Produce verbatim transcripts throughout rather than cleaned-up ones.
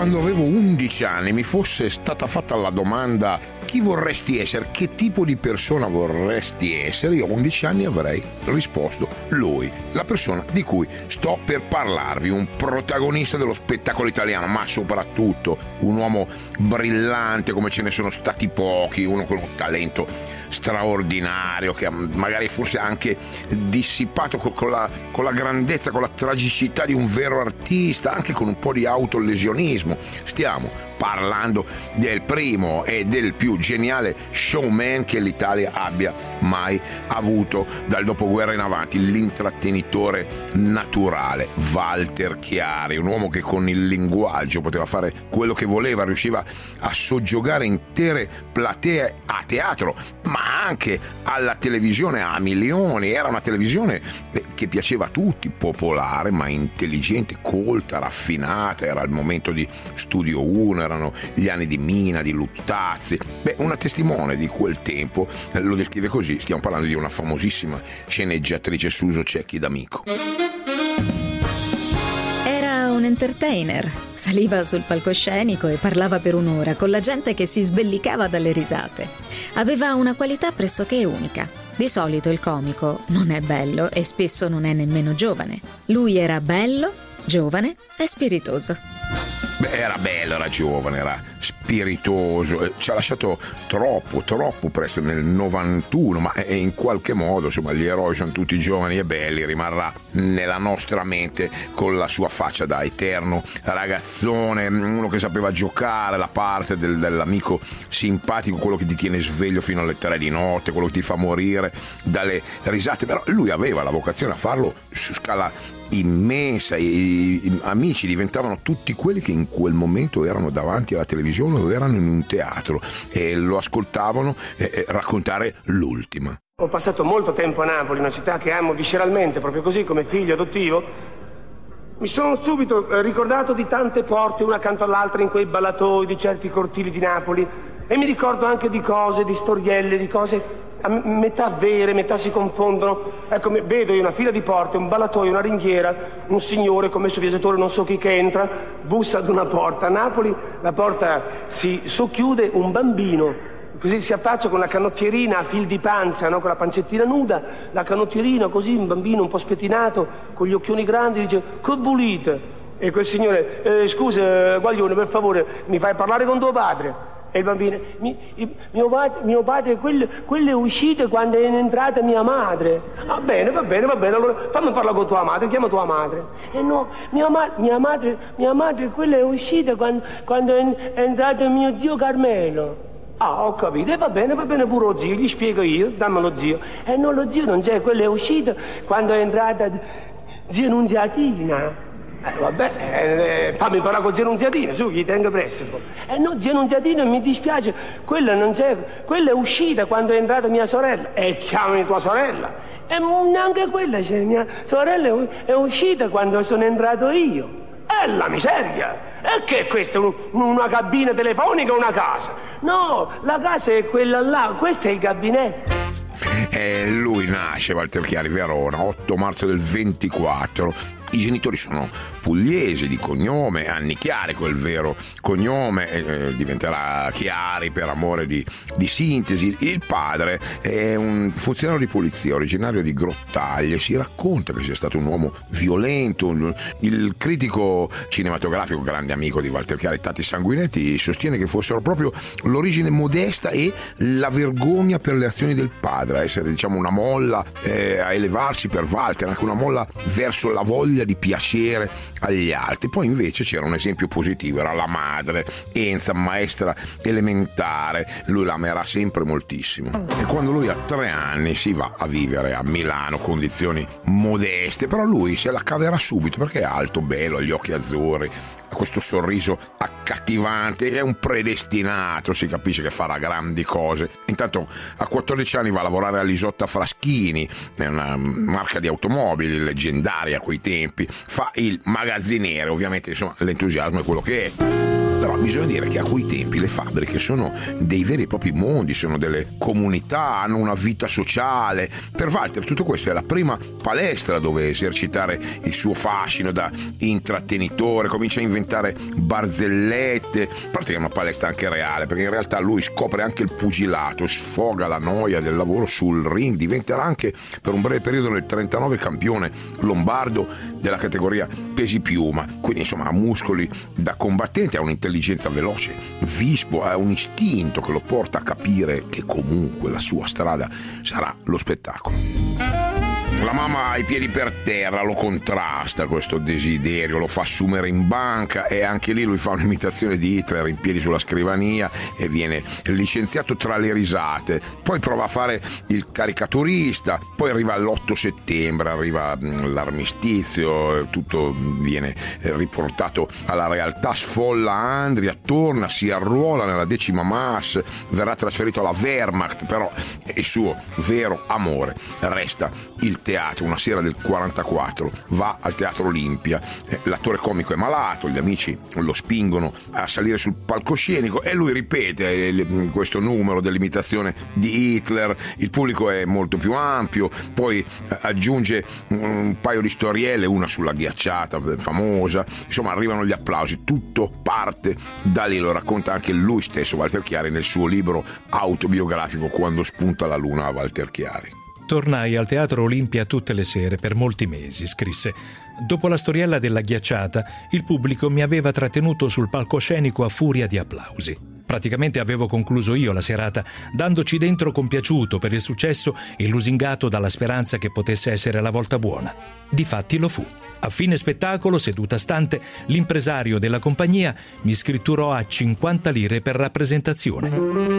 quando avevo undici anni mi fosse stata fatta la domanda chi vorresti essere, che tipo di persona vorresti essere, io a undici anni avrei risposto lui, la persona di cui sto per parlarvi, un protagonista dello spettacolo italiano, ma soprattutto un uomo brillante come ce ne sono stati pochi, uno con un talento straordinario che magari forse anche dissipato con la, con la grandezza, con la tragicità di un vero artista, anche con un po' di autolesionismo. Stiamo parlando del primo e del più geniale showman che l'Italia abbia mai avuto dal dopoguerra in avanti, l'intrattenitore naturale, Walter Chiari, un uomo che con il linguaggio poteva fare quello che voleva, riusciva a soggiogare intere platee a teatro, ma anche alla televisione a milioni. Era una televisione che piaceva a tutti, popolare ma intelligente, colta, raffinata. Era il momento di Studio uno, erano gli anni di Mina, di Luttazzi. Beh, una testimone di quel tempo lo descrive così. Stiamo parlando di una famosissima sceneggiatrice, Suso Cecchi D'Amico. Era un entertainer, saliva sul palcoscenico e parlava per un'ora con la gente che si sbellicava dalle risate. Aveva una qualità pressoché unica. Di solito il comico non è bello e spesso non è nemmeno giovane. Lui era bello, giovane e spiritoso. Beh, era bello, era giovane, era spiritoso, ci ha lasciato troppo, troppo presto, nel novantuno, ma in qualche modo, insomma, gli eroi sono tutti giovani e belli, rimarrà nella nostra mente con la sua faccia da eterno ragazzone, uno che sapeva giocare la parte del, dell'amico simpatico, quello che ti tiene sveglio fino alle tre di notte, quello che ti fa morire dalle risate, però lui aveva la vocazione a farlo su scala immensa. I, i amici diventavano tutti quelli che in quel momento erano davanti alla televisione o erano in un teatro e lo ascoltavano eh, raccontare l'ultima. Ho passato molto tempo a Napoli, una città che amo visceralmente, proprio così come figlio adottivo. Mi sono subito ricordato di tante porte una accanto all'altra in quei ballatoi di certi cortili di Napoli e mi ricordo anche di cose, di storielle, di cose a metà vere, metà si confondono. Ecco, vedo io una fila di porte, un ballatoio, una ringhiera, un signore come su viaggiatore, non so chi che entra, bussa ad una porta. A Napoli la porta si socchiude, un bambino così si affaccia con la canottierina a fil di pancia, no? Con la pancettina nuda, la canottierina così, un bambino un po' spettinato, con gli occhioni grandi, dice: che volete? E quel signore: eh, scusa Guaglione, per favore, mi fai parlare con tuo padre? E il bambino: mi, mio padre, mio padre quello, quello è uscito quando è entrata mia madre. Va bene, va bene, va bene, allora fammi parlare con tua madre, chiama tua madre. E eh no, mia, ma, mia madre, mia madre quella è uscita quando, quando è, è entrato mio zio Carmelo. Ah, ho capito, e va bene, va bene pure lo zio, gli spiego io, dammi lo zio. E eh no, lo zio non c'è, quello è uscito quando è entrata zia Nunziatina. Eh, vabbè, eh, fammi parlare con zia Nunziatina, su, gli tengo presso. Eh no, zia Nunziatina, mi dispiace, quella non c'è, quella è uscita quando è entrata mia sorella. E eh, chiamami tua sorella. E eh, neanche quella c'è, mia sorella è uscita quando sono entrato io. È la miseria! E che è questa? Un, una cabina telefonica o una casa? No, la casa è quella là, questo è il gabinetto. E lui nasce, Walter Chiari, Verona, otto marzo del ventiquattro. I genitori sono pugliesi di cognome, Anni Chiari, quel vero cognome, eh, diventerà Chiari per amore di, di sintesi. Il padre è un funzionario di polizia originario di Grottaglie, si racconta che sia stato un uomo violento. Il critico cinematografico, grande amico di Walter Chiari, Tati Sanguinetti, sostiene che fossero proprio l'origine modesta e la vergogna per le azioni del padre a essere, diciamo, una molla eh, a elevarsi per Walter, anche una molla verso la voglia di piacere agli altri. Poi invece c'era un esempio positivo, era la madre Enza, maestra elementare, lui la amerà sempre moltissimo. E quando lui ha tre anni si va a vivere a Milano, condizioni modeste, però lui se la caverà subito perché è alto, bello, ha gli occhi azzurri, ha questo sorriso accattivante, è un predestinato, si capisce che farà grandi cose. Intanto a quattordici anni va a lavorare all'Isotta Fraschini, è una marca di automobili leggendaria a quei tempi, fa il magazziniere, ovviamente insomma l'entusiasmo è quello che è. Però bisogna dire che a quei tempi le fabbriche sono dei veri e propri mondi, sono delle comunità, hanno una vita sociale. Per Walter tutto questo è la prima palestra dove esercitare il suo fascino da intrattenitore, comincia a inventare barzellette, a parte che è una palestra anche reale, perché in realtà lui scopre anche il pugilato, sfoga la noia del lavoro sul ring, diventerà anche per un breve periodo nel trentanove campione lombardo della categoria pesi piuma, quindi insomma ha muscoli da combattente, ha un'intelligenza veloce, vispo, ha un istinto che lo porta a capire che comunque la sua strada sarà lo spettacolo. La mamma ha i piedi per terra, lo contrasta questo desiderio, lo fa assumere in banca e anche lì lui fa un'imitazione di Hitler in piedi sulla scrivania e viene licenziato tra le risate. Poi prova a fare il caricaturista, poi arriva l'otto settembre, arriva l'armistizio, tutto viene riportato alla realtà, sfolla Andria, torna, si arruola nella decima Mass, verrà trasferito alla Wehrmacht, però il suo vero amore resta il teatro. Una sera del quarantaquattro va al Teatro Olimpia, l'attore comico è malato, gli amici lo spingono a salire sul palcoscenico e lui ripete questo numero dell'imitazione di Hitler, il pubblico è molto più ampio, poi aggiunge un paio di storielle, una sulla ghiacciata famosa, insomma arrivano gli applausi, tutto parte da lì, lo racconta anche lui stesso Walter Chiari nel suo libro autobiografico Quando spunta la luna a Walter Chiari. Tornai al Teatro Olimpia tutte le sere per molti mesi, scrisse. Dopo la storiella della ghiacciata, il pubblico mi aveva trattenuto sul palcoscenico a furia di applausi. Praticamente avevo concluso io la serata, dandoci dentro compiaciuto per il successo e lusingato dalla speranza che potesse essere la volta buona. Difatti lo fu. A fine spettacolo, seduta stante, l'impresario della compagnia mi scritturò a cinquanta lire per rappresentazione.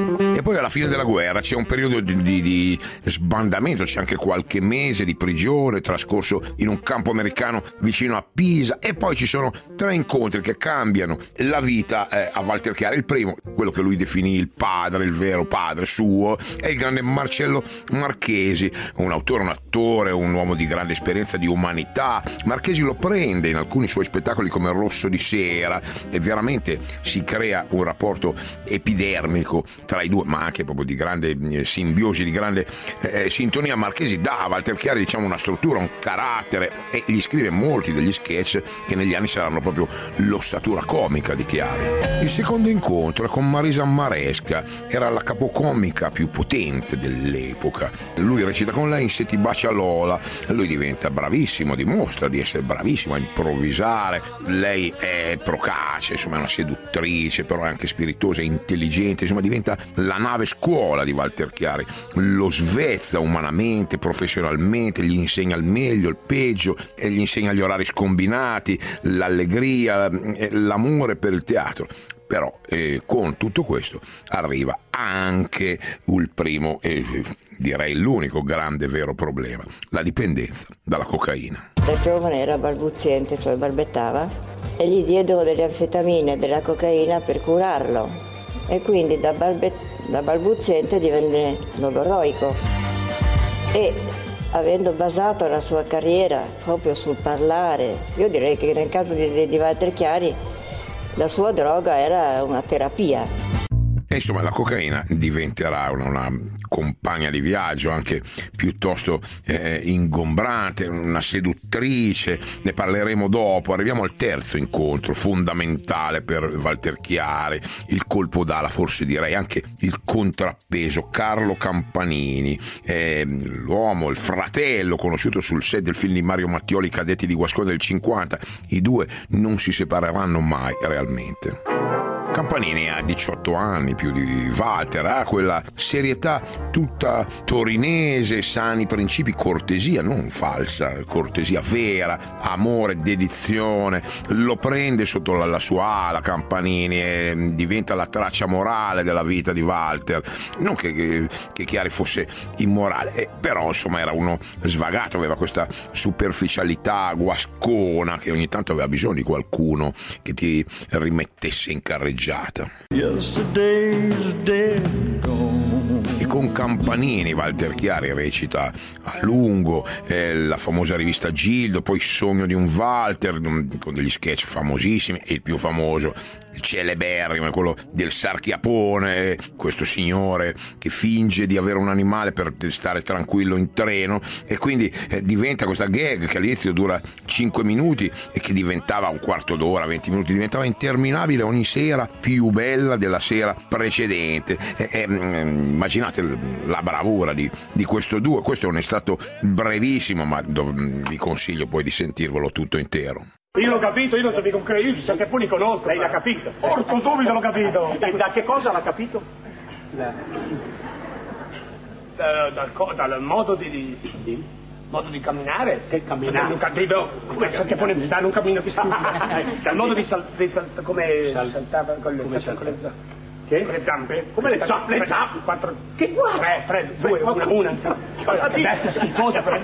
E poi alla fine della guerra c'è un periodo di, di, di sbandamento, c'è anche qualche mese di prigione trascorso in un campo americano vicino a Pisa, e poi ci sono tre incontri che cambiano la vita eh, a Walter Chiari. Il primo, quello che lui definì il padre, il vero padre suo, è il grande Marcello Marchesi, un autore, un attore, un uomo di grande esperienza, di umanità. Marchesi lo prende in alcuni suoi spettacoli come Rosso di sera e veramente si crea un rapporto epidermico tra i due, ma anche proprio di grande eh, simbiosi, di grande eh, sintonia. Marchesi dà a Walter Chiari, diciamo, una struttura, un carattere, e gli scrive molti degli sketch che negli anni saranno proprio l'ossatura comica di Chiari. Il secondo incontro è con Marisa Maresca, era la capocomica più potente dell'epoca. Lui recita con lei in Se ti bacia Lola, lui diventa bravissimo, dimostra di essere bravissimo a improvvisare, lei è procace, insomma è una seduttrice, però è anche spiritosa e intelligente, insomma diventa la nave scuola di Walter Chiari, lo svezza umanamente, professionalmente, gli insegna il meglio, il peggio, e gli insegna gli orari scombinati, l'allegria, l'amore per il teatro. Però eh, con tutto questo arriva anche il primo e eh, direi l'unico grande vero problema, la dipendenza dalla cocaina. Da giovane era balbuziente, cioè balbettava, e gli diedero delle anfetamine e della cocaina per curarlo, e quindi da, balbe- da balbuziente divenne logorroico, e avendo basato la sua carriera proprio sul parlare, io direi che nel caso di, di Walter Chiari la sua droga era una terapia. E insomma la cocaina diventerà una, una compagna di viaggio anche piuttosto eh, ingombrante, una seduttrice, ne parleremo dopo. Arriviamo al terzo incontro fondamentale per Walter Chiari, il colpo d'ala, forse direi anche il contrappeso, Carlo Campanini, eh, l'uomo, il fratello conosciuto sul set del film di Mario Mattioli, Cadetti di Guascone del cinquanta. I due non si separeranno mai realmente. Campanini ha diciotto anni più di Walter, ha quella serietà tutta torinese, sani principi, cortesia non falsa, cortesia vera, amore, dedizione. Lo prende sotto la, la sua ala Campanini e diventa la traccia morale della vita di Walter. Non che, che, che Chiari fosse immorale, eh, però insomma era uno svagato, aveva questa superficialità guascona che ogni tanto aveva bisogno di qualcuno che ti rimettesse in carreggiata. E con Campanini Walter Chiari recita a lungo eh, la famosa rivista Gildo, poi Sogno di un Walter, con degli sketch famosissimi, e il più famoso, celeberrimo, quello del Sarchiapone, questo signore che finge di avere un animale per stare tranquillo in treno, e quindi eh, diventa questa gag che all'inizio dura cinque minuti e che diventava un quarto d'ora, venti minuti, diventava interminabile ogni sera, più bella della sera precedente. E, e, immaginate la bravura di, di questo duo. Questo è un estratto brevissimo, ma dov- vi consiglio poi di sentirvelo tutto intero. Io l'ho capito, io non so mica io i Sarchiaponi conosco. Lei l'ha capito? Porco subito l'ho capito. Da, da che cosa l'ha capito? Da, da, dal, dal modo di, di, di modo di camminare. Che camminare? Non capito. Come Sarchiapone da un cammino che sta. Dal modo di saltare, come saltava con le, come con le che? Con le zampe? Come le zampe? Le zampe? Quattro. Che qua? Tre, tre, due, una, una. Che bestia schifosa, però.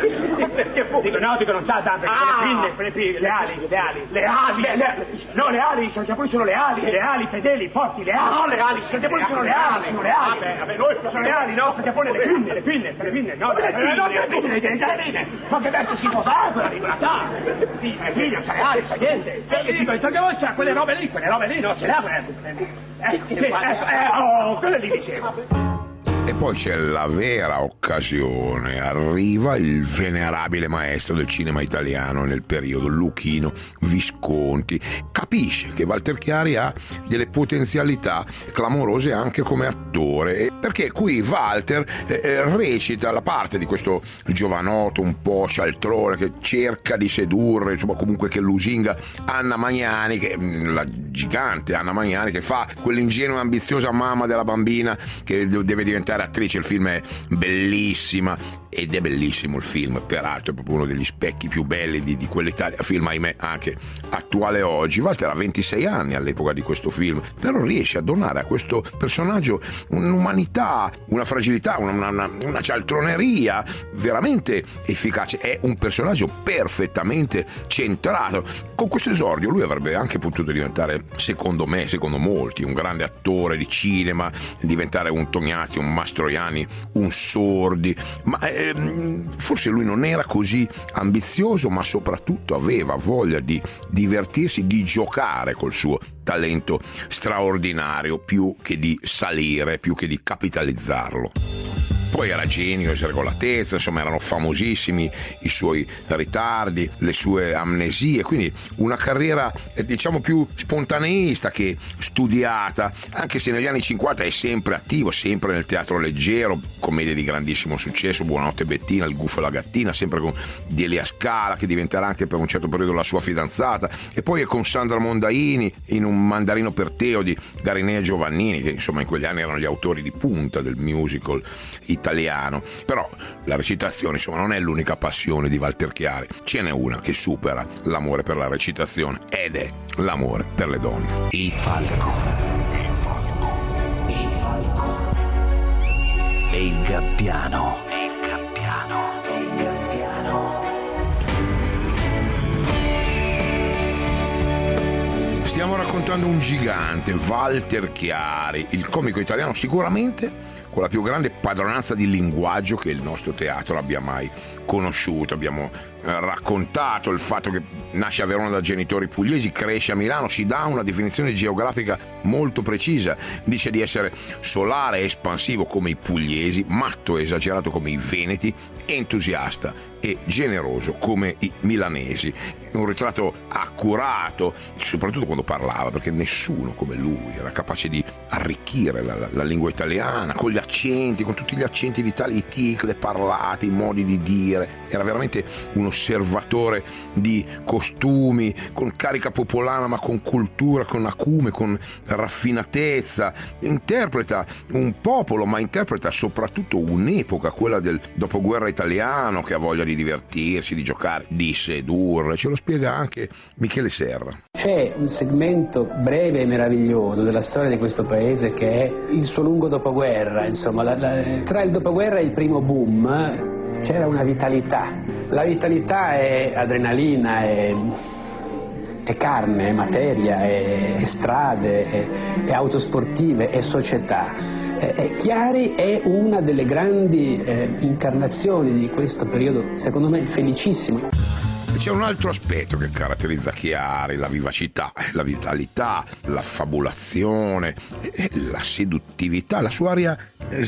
Dico, no, dico, non c'ha zampe. Ah, le pinne, le pinne, le ali, le ali. Le ali, no, le ali, i Sarchiaponi sono le ali, le ali, fedeli, forti, le ali. No, le ali, i Sarchiaponi sono le ali, sono le ali. Vabbè, noi sono le ali, no, Sarchiaponi, le pinne, le pinne, le pinne, no, le pinne, le pinne, le pinne. Ma che bestia schifosa, quella di quella ta. Sì, le pinne, c'ha le ali, c'ha niente. E dico, il Sarchiaponi c'ha quelle robe lì, quelle robe lì, no, ce l'ha quelle. Ecco, sì, eh, oh, quello li dicevo. E poi c'è la vera occasione, arriva il venerabile maestro del cinema italiano nel periodo, Luchino Visconti. Capisce che Walter Chiari ha delle potenzialità clamorose anche come attore, perché qui Walter eh, recita la parte di questo giovanotto un po' cialtrone che cerca di sedurre, insomma comunque che lusinga Anna Magnani, che, la gigante Anna Magnani, che fa quell'ingenua e ambiziosa mamma della bambina che deve diventare attrice. Il film è bellissima ed è bellissimo il film, peraltro è proprio uno degli specchi più belli di, di quell'Italia, film ahimè anche attuale oggi. Walter ha ventisei anni all'epoca di questo film, però riesce a donare a questo personaggio un'umanità, una fragilità, una, una, una cialtroneria veramente efficace. È un personaggio perfettamente centrato. Con questo esordio lui avrebbe anche potuto diventare, secondo me, secondo molti, un grande attore di cinema, diventare un Tognazzi, un Mastroianni, un Sordi, ma eh, forse lui non era così ambizioso, ma soprattutto aveva voglia di divertirsi, di giocare col suo talento straordinario, più che di salire, più che di capitalizzarlo. Poi era genio e sregolatezza, insomma erano famosissimi i suoi ritardi, le sue amnesie, quindi una carriera eh, diciamo più spontaneista che studiata, anche se negli anni cinquanta è sempre attivo, sempre nel teatro leggero, commedie di grandissimo successo, Buonanotte Bettina, Il Gufo e la Gattina, sempre con Delia Scala che diventerà anche per un certo periodo la sua fidanzata, e poi è con Sandra Mondaini in Un mandarino per Teo di Garinea Giovannini, che insomma in quegli anni erano gli autori di punta del musical italiano. Però la recitazione insomma non è l'unica passione di Walter Chiari, ce n'è una che supera l'amore per la recitazione ed è l'amore per le donne. Il falco, il falco, il falco e il gabbiano, e il gabbiano, e il gabbiano. Stiamo raccontando un gigante, Walter Chiari, il comico italiano sicuramente con la più grande padronanza di linguaggio che il nostro teatro abbia mai conosciuto. Abbiamo eh, raccontato il fatto che nasce a Verona da genitori pugliesi, cresce a Milano, si dà una definizione geografica molto precisa, dice di essere solare e espansivo come i pugliesi, matto e esagerato come i veneti, entusiasta e generoso come i milanesi. Un ritratto accurato, soprattutto quando parlava, perché nessuno come lui era capace di arricchire la, la, la lingua italiana con gli accenti, con tutti gli accenti d'Italia, i tic, le parlate, i modi di dire. Era veramente un osservatore di costumi, con carica popolana ma con cultura, con acume, con raffinatezza. Interpreta un popolo, ma interpreta soprattutto un'epoca, quella del dopoguerra italiano, che ha voglia di divertirsi, di giocare, di sedurre. Ce lo spiega anche Michele Serra. C'è un segmento breve e meraviglioso della storia di questo paese che è il suo lungo dopoguerra. Insomma, la, la, tra il dopoguerra e il primo boom c'era una vitalità. La vitalità è adrenalina, è, è carne, è materia, è, è strade, è, è autosportive, è società. Eh, eh, Chiari è una delle grandi eh, incarnazioni di questo periodo, secondo me felicissimo. C'è un altro aspetto che caratterizza Chiari: la vivacità, la vitalità, l'affabulazione, la seduttività, la sua aria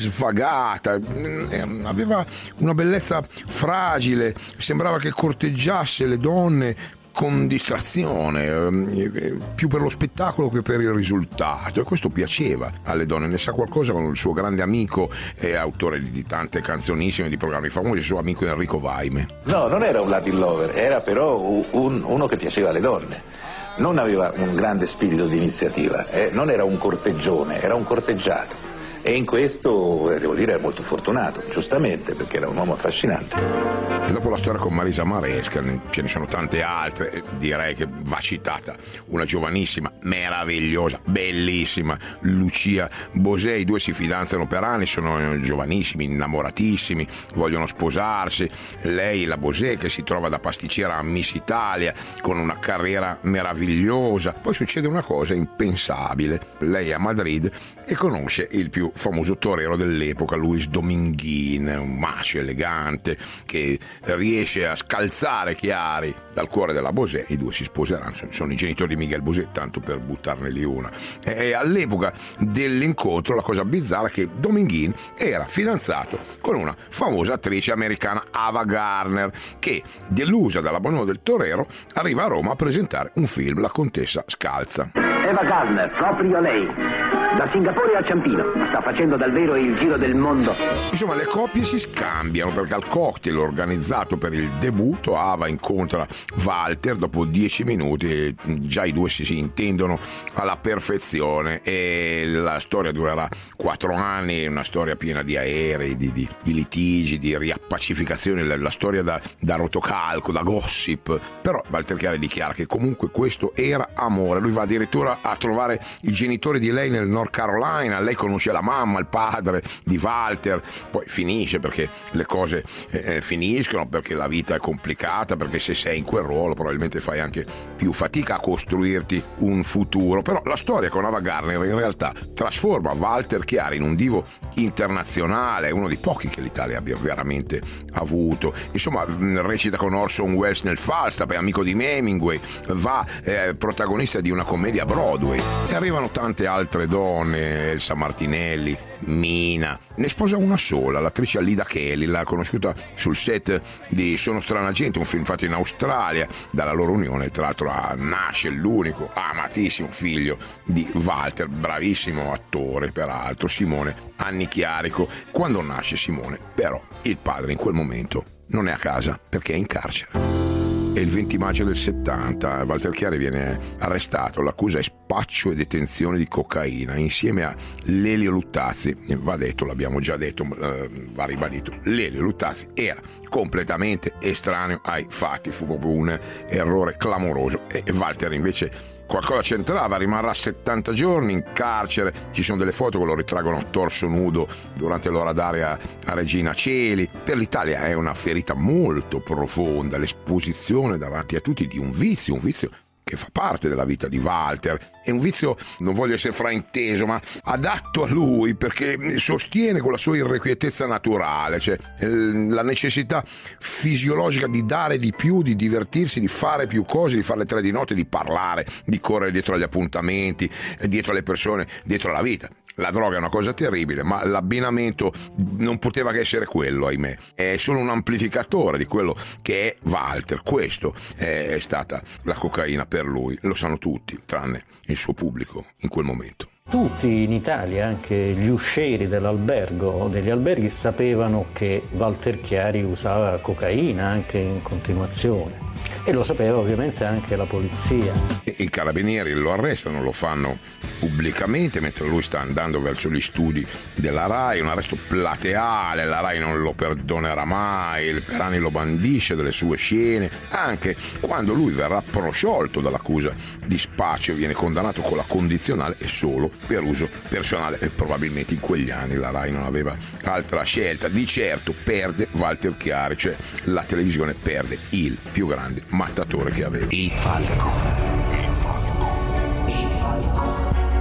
svagata. Aveva una bellezza fragile, sembrava che corteggiasse le donne con distrazione, più per lo spettacolo che per il risultato, e questo piaceva alle donne. Ne sa qualcosa con il suo grande amico e autore di tante canzonissime, di programmi famosi, il suo amico Enrico Vaime. No, non era un Latin lover, era però un, uno che piaceva alle donne. Non aveva un grande spirito di iniziativa, eh? Non era un corteggione, era un corteggiato. E in questo, devo dire, è molto fortunato, giustamente, perché era un uomo affascinante. E dopo la storia con Marisa Maresca ce ne sono tante altre, direi che va citata una giovanissima, meravigliosa, bellissima Lucia Bosé. I due si fidanzano per anni, sono giovanissimi, innamoratissimi, vogliono sposarsi. Lei, la Bosé, che si trova da pasticcera a Miss Italia con una carriera meravigliosa. Poi succede una cosa impensabile: lei è a Madrid e conosce il più famoso torero dell'epoca, Luis Dominguín, un macio elegante che riesce a scalzare Chiari dal cuore della Bosé. I due si sposeranno, sono i genitori di Miguel Bosé, tanto per buttarne lì una. E all'epoca dell'incontro la cosa bizzarra è che Dominguín era fidanzato con una famosa attrice americana, Ava Gardner, che, delusa dall'abbandono del torero, arriva a Roma a presentare un film, La contessa scalza. Ava Gardner, proprio lei, da Singapore a Ciampino, sta facendo davvero il giro del mondo. Insomma, le coppie si scambiano, perché al cocktail organizzato per il debutto Ava incontra Walter. Dopo dieci minuti già i due si, si intendono alla perfezione, e la storia durerà quattro anni, una storia piena di aerei, di, di, di litigi, di riappacificazione, la, la storia da, da rotocalco, da gossip. Però Walter Chiari dichiara che comunque questo era amore. Lui va addirittura a trovare i genitori di lei nel North Carolina, lei conosce la mamma, il padre di Walter. Poi finisce, perché le cose eh, finiscono, perché la vita è complicata, perché se sei in quel ruolo probabilmente fai anche più fatica a costruirti un futuro. Però la storia con Ava Gardner in realtà trasforma Walter Chiari in un divo internazionale, uno dei pochi che l'Italia abbia veramente avuto. Insomma, recita con Orson Welles nel Falstaff, è amico di Hemingway, va eh, protagonista di una commedia Broadway, e arrivano tante altre donne, Elsa Martinelli, Mina. Ne sposa una sola, l'attrice Lida Kelly, l'ha conosciuta sul set di Sono strana gente, un film fatto in Australia. Dalla loro unione, tra l'altro, nasce l'unico amatissimo figlio di Walter, bravissimo attore peraltro, Simone Anni Chiarico. Quando nasce Simone, però, il padre in quel momento non è a casa perché è in carcere. E il venti maggio del settanta Walter Chiari viene arrestato. L'accusa è spaccio e detenzione di cocaina insieme a Lelio Luttazzi. Va detto, l'abbiamo già detto, eh, va ribadito, Lelio Luttazzi era completamente estraneo ai fatti, fu proprio un errore clamoroso, e Walter invece qualcosa c'entrava. Rimarrà settanta giorni in carcere. Ci sono delle foto che lo ritraggono a torso nudo durante l'ora d'aria a Regina Coeli. Per l'Italia è una ferita molto profonda, l'esposizione davanti a tutti di un vizio, un vizio che fa parte della vita di Walter. È un vizio, non voglio essere frainteso, ma adatto a lui, perché sostiene con la sua irrequietezza naturale, cioè la necessità fisiologica di dare di più, di divertirsi, di fare più cose, di fare le tre di notte, di parlare, di correre dietro agli appuntamenti, dietro alle persone, dietro alla vita. La droga è una cosa terribile, ma l'abbinamento non poteva che essere quello, ahimè. È solo un amplificatore di quello che è Walter. Questo è stata la cocaina per lui, lo sanno tutti, tranne il suo pubblico in quel momento. Tutti in Italia, anche gli uscieri dell'albergo o degli alberghi, sapevano che Walter Chiari usava cocaina anche in continuazione. E lo sapeva ovviamente anche la polizia. I carabinieri lo arrestano, lo fanno pubblicamente mentre lui sta andando verso gli studi della RAI, un arresto plateale. La RAI non lo perdonerà mai, il Perani lo bandisce dalle sue scene. Anche quando lui verrà prosciolto dall'accusa di spaccio, viene condannato con la condizionale e solo per uso personale, e probabilmente in quegli anni la RAI non aveva altra scelta. Di certo perde Walter Chiari, cioè la televisione perde il più grande mattatore che aveva. Il falco. Il falco. Il falco.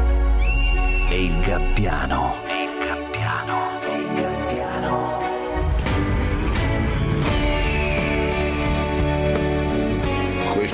E il gabbiano. E il gabbiano. E il gabbiano.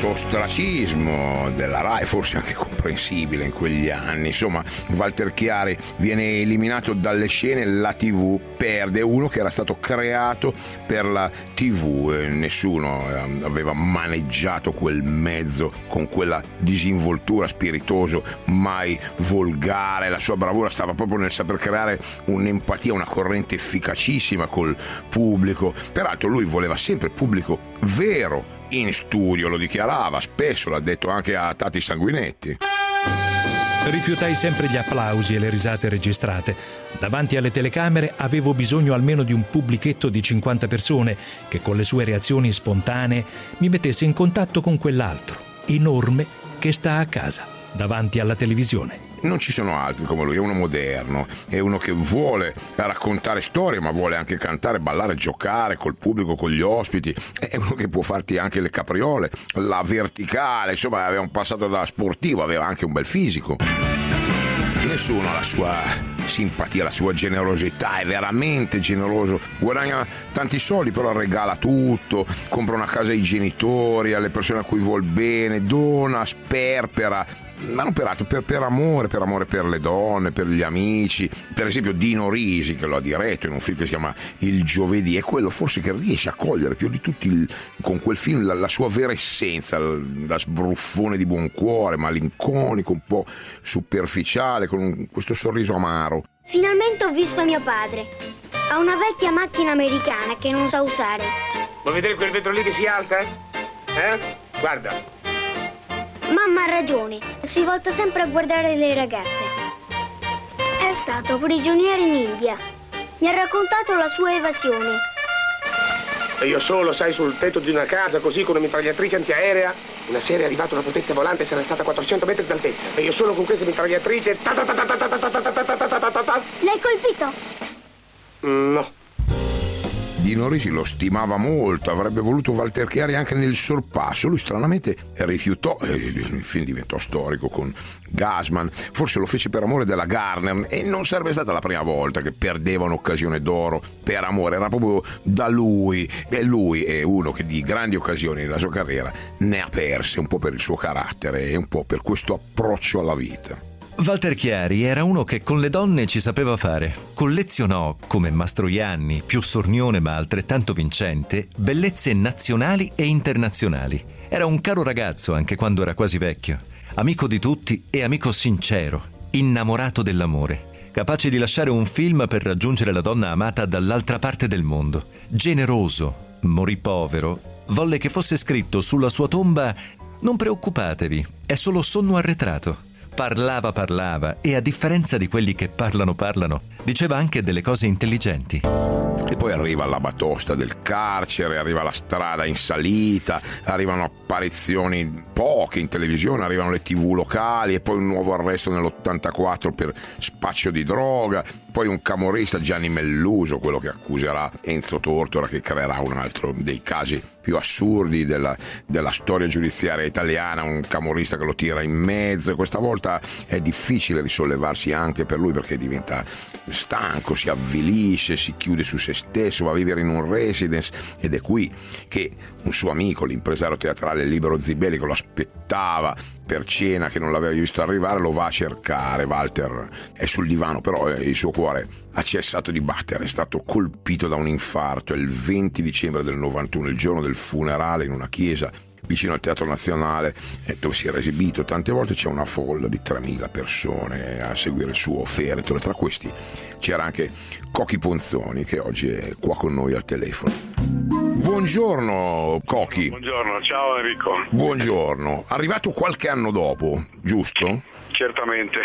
ostracismo della Rai, forse anche comprensibile in quegli anni. Insomma, Walter Chiari viene eliminato dalle scene, la tivù perde uno che era stato creato per la tivù, e nessuno aveva maneggiato quel mezzo con quella disinvoltura, spiritoso, mai volgare. La sua bravura stava proprio nel saper creare un'empatia, una corrente efficacissima col pubblico. Peraltro lui voleva sempre pubblico vero in studio, lo dichiarava spesso, l'ha detto anche a Tati Sanguinetti. Rifiutai sempre gli applausi e le risate registrate. Davanti alle telecamere avevo bisogno almeno di un pubblichetto di cinquanta persone che con le sue reazioni spontanee mi mettesse in contatto con quell'altro, enorme, che sta a casa, davanti alla televisione. Non ci sono altri come lui, è uno moderno, è uno che vuole raccontare storie, ma vuole anche cantare, ballare, giocare col pubblico, con gli ospiti. È uno che può farti anche le capriole, la verticale, insomma aveva un passato da sportivo, aveva anche un bel fisico. Nessuno ha la sua simpatia, la sua generosità, è veramente generoso, guadagna tanti soldi però regala tutto, compra una casa ai genitori, alle persone a cui vuol bene, dona, sperpera, ma non per altro, per, per amore, per amore per le donne, per gli amici. Per esempio Dino Risi, che lo ha diretto in un film che si chiama Il giovedì, è quello forse che riesce a cogliere più di tutti il, con quel film la, la sua vera essenza, da sbruffone di buon cuore, malinconico, un po' superficiale, con un, questo sorriso amaro. Finalmente ho visto mio padre. Ha una vecchia macchina americana che non sa usare. Vuoi vedere quel vetro lì che si alza? Eh? Guarda. Mamma ha ragione, si volta sempre a guardare le ragazze. È stato prigioniero in India. Mi ha raccontato la sua evasione. E io solo, sai, sul tetto di una casa, così, con una mitragliatrice antiaerea. Una sera è arrivata una potenzia volante e sarà stata a quattrocento metri d'altezza. E io solo con questa mitragliatrice... L'hai colpito? No. Dino Risi lo stimava molto, avrebbe voluto Walter Chiari anche nel sorpasso, lui stranamente rifiutò, e il film diventò storico con Gassman, forse lo fece per amore della Garner e non sarebbe stata la prima volta che perdeva un'occasione d'oro per amore, era proprio da lui, e lui è uno che di grandi occasioni nella sua carriera ne ha perse, un po' per il suo carattere e un po' per questo approccio alla vita. Walter Chiari era uno che con le donne ci sapeva fare. Collezionò, come Mastroianni, più sornione ma altrettanto vincente, bellezze nazionali e internazionali. Era un caro ragazzo anche quando era quasi vecchio. Amico di tutti e amico sincero, innamorato dell'amore. Capace di lasciare un film per raggiungere la donna amata dall'altra parte del mondo. Generoso, morì povero, volle che fosse scritto sulla sua tomba: «Non preoccupatevi, è solo sonno arretrato». Parlava, parlava e a differenza di quelli che parlano, parlano, diceva anche delle cose intelligenti. E poi arriva la batosta del carcere, arriva la strada in salita, arrivano apparizioni poche in televisione, arrivano le tivù locali e poi un nuovo arresto nell'ottantaquattro per spaccio di droga, poi un camorrista, Gianni Melluso, quello che accuserà Enzo Tortora, che creerà un altro dei casi più assurdi della, della storia giudiziaria italiana, un camorrista che lo tira in mezzo, e questa volta è difficile risollevarsi anche per lui perché diventa stanco, si avvilisce, si chiude su se stesso, va a vivere in un residence, ed è qui che un suo amico, l'impresario teatrale Libero Zibelli, che lo aspettava per cena, che non l'aveva visto arrivare, lo va a cercare. Walter è sul divano, però il suo cuore ha cessato di battere, è stato colpito da un infarto. È il venti dicembre del novantuno, il giorno del funerale, in una chiesa vicino al Teatro Nazionale, dove si era esibito tante volte. C'è una folla di tremila persone a seguire il suo feretro, e tra questi c'era anche Cochi Ponzoni, che oggi è qua con noi al telefono. Buongiorno Cochi. Buongiorno, ciao Enrico. Buongiorno, arrivato qualche anno dopo, giusto? Certamente.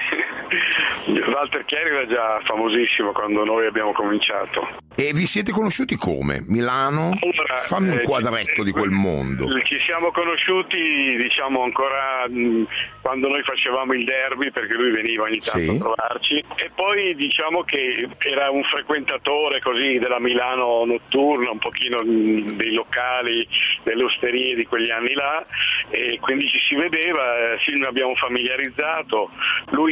Walter Chiari era già famosissimo quando noi abbiamo cominciato. E vi siete conosciuti come? Milano? Allora, Fammi un eh, quadretto eh, di quel mondo. Ci siamo conosciuti, diciamo, ancora mh, quando noi facevamo il derby, perché lui veniva ogni tanto sì. a trovarci, e poi diciamo che era un frequentatore così della Milano notturna, un pochino mh, dei locali, delle osterie di quegli anni là, e quindi ci si vedeva, eh, sì, noi abbiamo familiarizzato, lui ha partecipato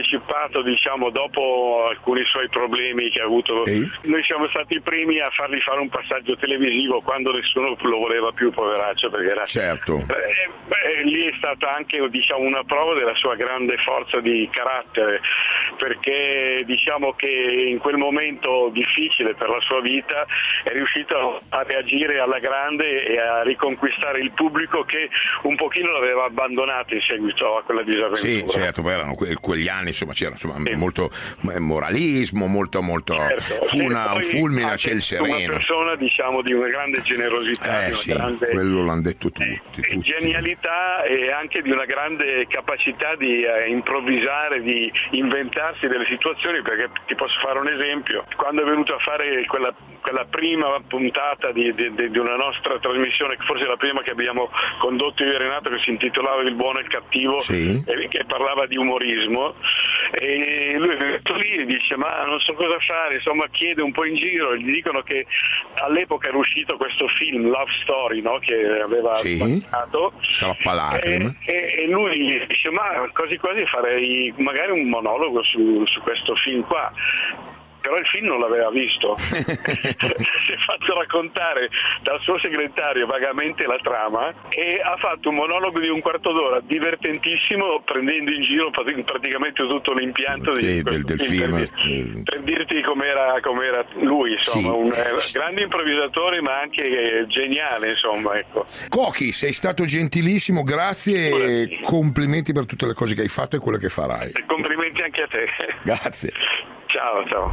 partecipato, diciamo, dopo alcuni suoi problemi che ha avuto. Ehi? Noi siamo stati i primi a fargli fare un passaggio televisivo quando nessuno lo voleva più, poveraccio, perché era... Certo. Eh, beh, lì è stata anche, diciamo, una prova della sua grande forza di carattere, perché diciamo che in quel momento difficile per la sua vita è riuscito a reagire alla grande e a riconquistare il pubblico che un pochino l'aveva abbandonato in seguito a quella disavventura. Sì, certo, poi erano que- quegli anni, insomma, c'era insomma, sì. molto moralismo, molto, molto certo. fu una, un fulmine a ciel sereno. Una persona, diciamo, di una grande generosità, eh, di una sì, grande quello l'hanno detto tutti, tutti. genialità e anche di una grande capacità di eh, improvvisare, di inventarsi delle situazioni, perché ti posso fare un esempio. Quando è venuto a fare quella, quella prima puntata di, di, di una nostra trasmissione, forse la prima che abbiamo condotto io e Renato, che si intitolava Il buono e il cattivo, sì. e che parlava di umorismo, e lui è venuto lì e dice ma non so cosa fare, insomma chiede un po' in giro, gli dicono che all'epoca era uscito questo film Love Story, no? Che aveva sì. Strappalacrime, e, e, e lui dice ma quasi quasi farei magari un monologo su, su questo film qua. Però il film non l'aveva visto. Si è fatto raccontare dal suo segretario vagamente la trama e ha fatto un monologo di un quarto d'ora divertentissimo, prendendo in giro praticamente tutto l'impianto sì, di del, del film, film. Per, per dirti com'era, com'era lui, insomma, sì. un eh, grande improvvisatore ma anche eh, geniale, insomma, ecco. Cochi, sei stato gentilissimo, grazie e complimenti per tutte le cose che hai fatto e quelle che farai. E complimenti anche a te. Grazie. Ciao, ciao.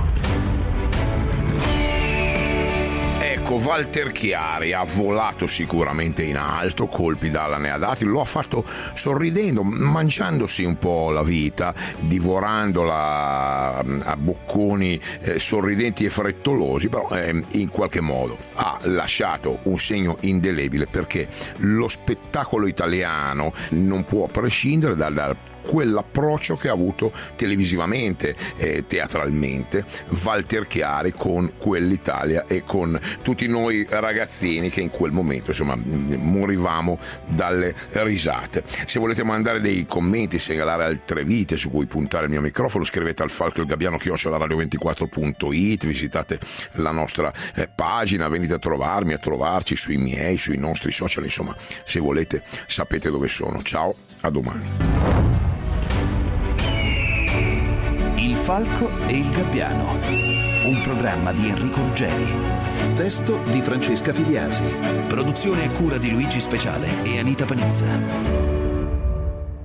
Ecco, Walter Chiari ha volato sicuramente in alto, colpi d'ala ne ha dati, lo ha fatto sorridendo, mangiandosi un po' la vita, divorandola a bocconi eh, sorridenti e frettolosi, però eh, in qualche modo ha lasciato un segno indelebile, perché lo spettacolo italiano non può prescindere dal, dal quell'approccio che ha avuto televisivamente, eh, teatralmente Walter Chiari con Quell'Italia e con tutti noi ragazzini che in quel momento insomma morivamo dalle risate. Se volete mandare dei commenti, segnalare altre vite su cui puntare il mio microfono, scrivete al falco il gabbiano chiocciola radio ventiquattro punto it, visitate la nostra eh, pagina, venite a trovarmi, a trovarci sui miei, sui nostri social, insomma se volete sapete dove sono. Ciao, a domani. Il Falco e il Gabbiano, un programma di Enrico Ruggeri. Testo di Francesca Filiasi. Produzione a cura di Luigi Speciale e Anita Panizza.